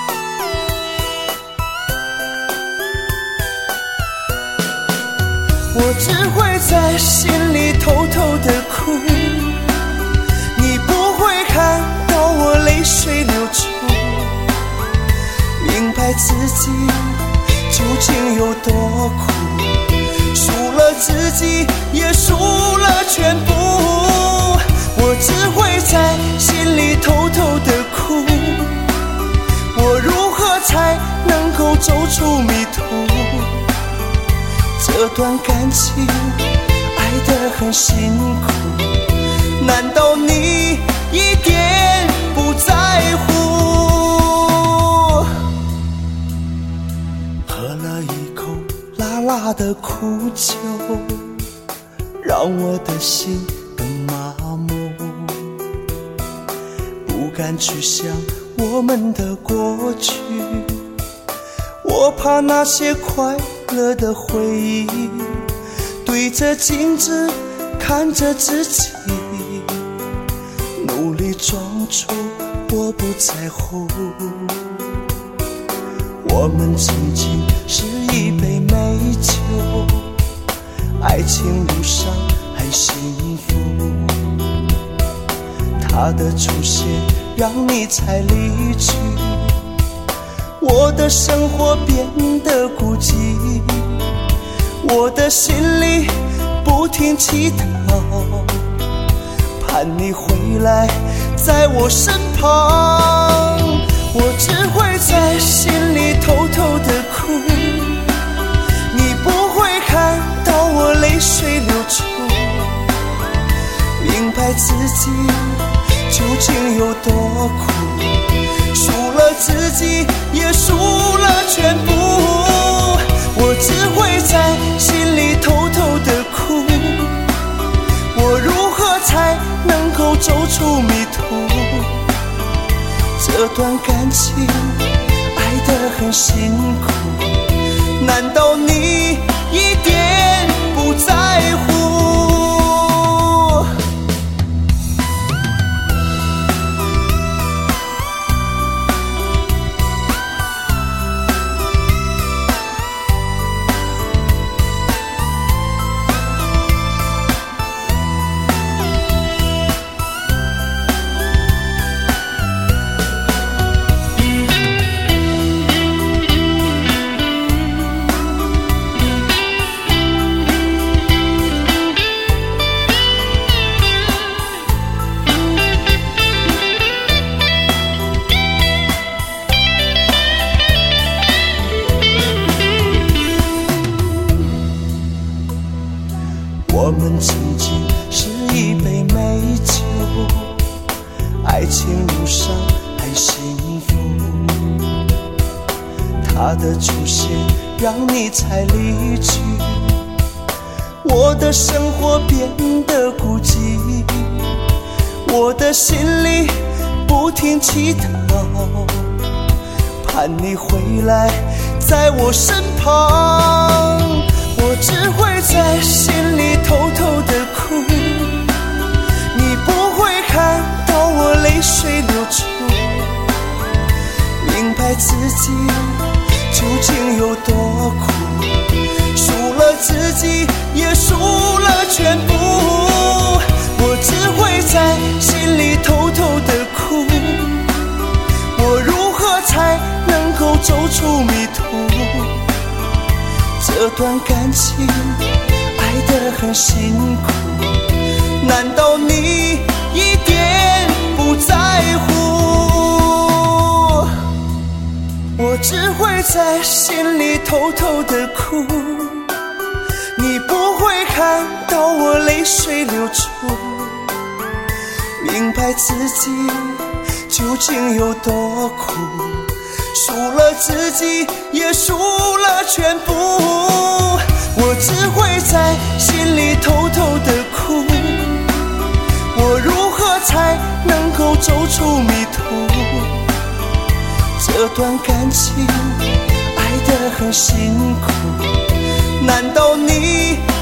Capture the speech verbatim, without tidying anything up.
我只会在心里偷偷的哭，你不会看到我泪水流出，明白自己究竟有多苦，输了自己也输了全部。我只会在心里偷偷的哭，我如何才能够走出迷途？这段感情爱得很辛苦，难道你一点不在乎？喝了一口辣辣的苦酒，让我的心更麻木，不敢去想我们的过去，我怕那些快乐的回忆，对着镜子看着自己，努力装出我不在乎。我们曾经是一杯美酒，爱情路上很幸福，他的出现让你才离去，我的生活变得孤寂，我的心里不停祈祷，盼你回来在我身旁。我只会在心里偷偷的哭，你不会看到我泪水流出，明白自己究竟有多苦，输了自己也输了全部。我只会在心里偷偷的哭，我如何才能够走出迷途？这段感情爱得很辛苦，难道你一点不在乎？我们曾经是一杯美酒，爱情路上很幸福，他的出现让你才离去，我的生活变得孤寂，我的心里不停祈祷，盼你回来在我身旁。我只会在心里偷偷的哭，你不会看到我泪水流出，明白自己究竟有多苦，输了自己也输了全部。我只会在心里偷偷的哭，我如何才能够走出迷途？这段感情爱得很辛苦，难道你一点不在乎？我只会在心里偷偷的哭，你不会看到我泪水流出，明白自己究竟有多苦，输了自己也输了全部。我只会在心里偷偷的哭，我如何才能够走出迷途？这段感情爱得很辛苦，难道你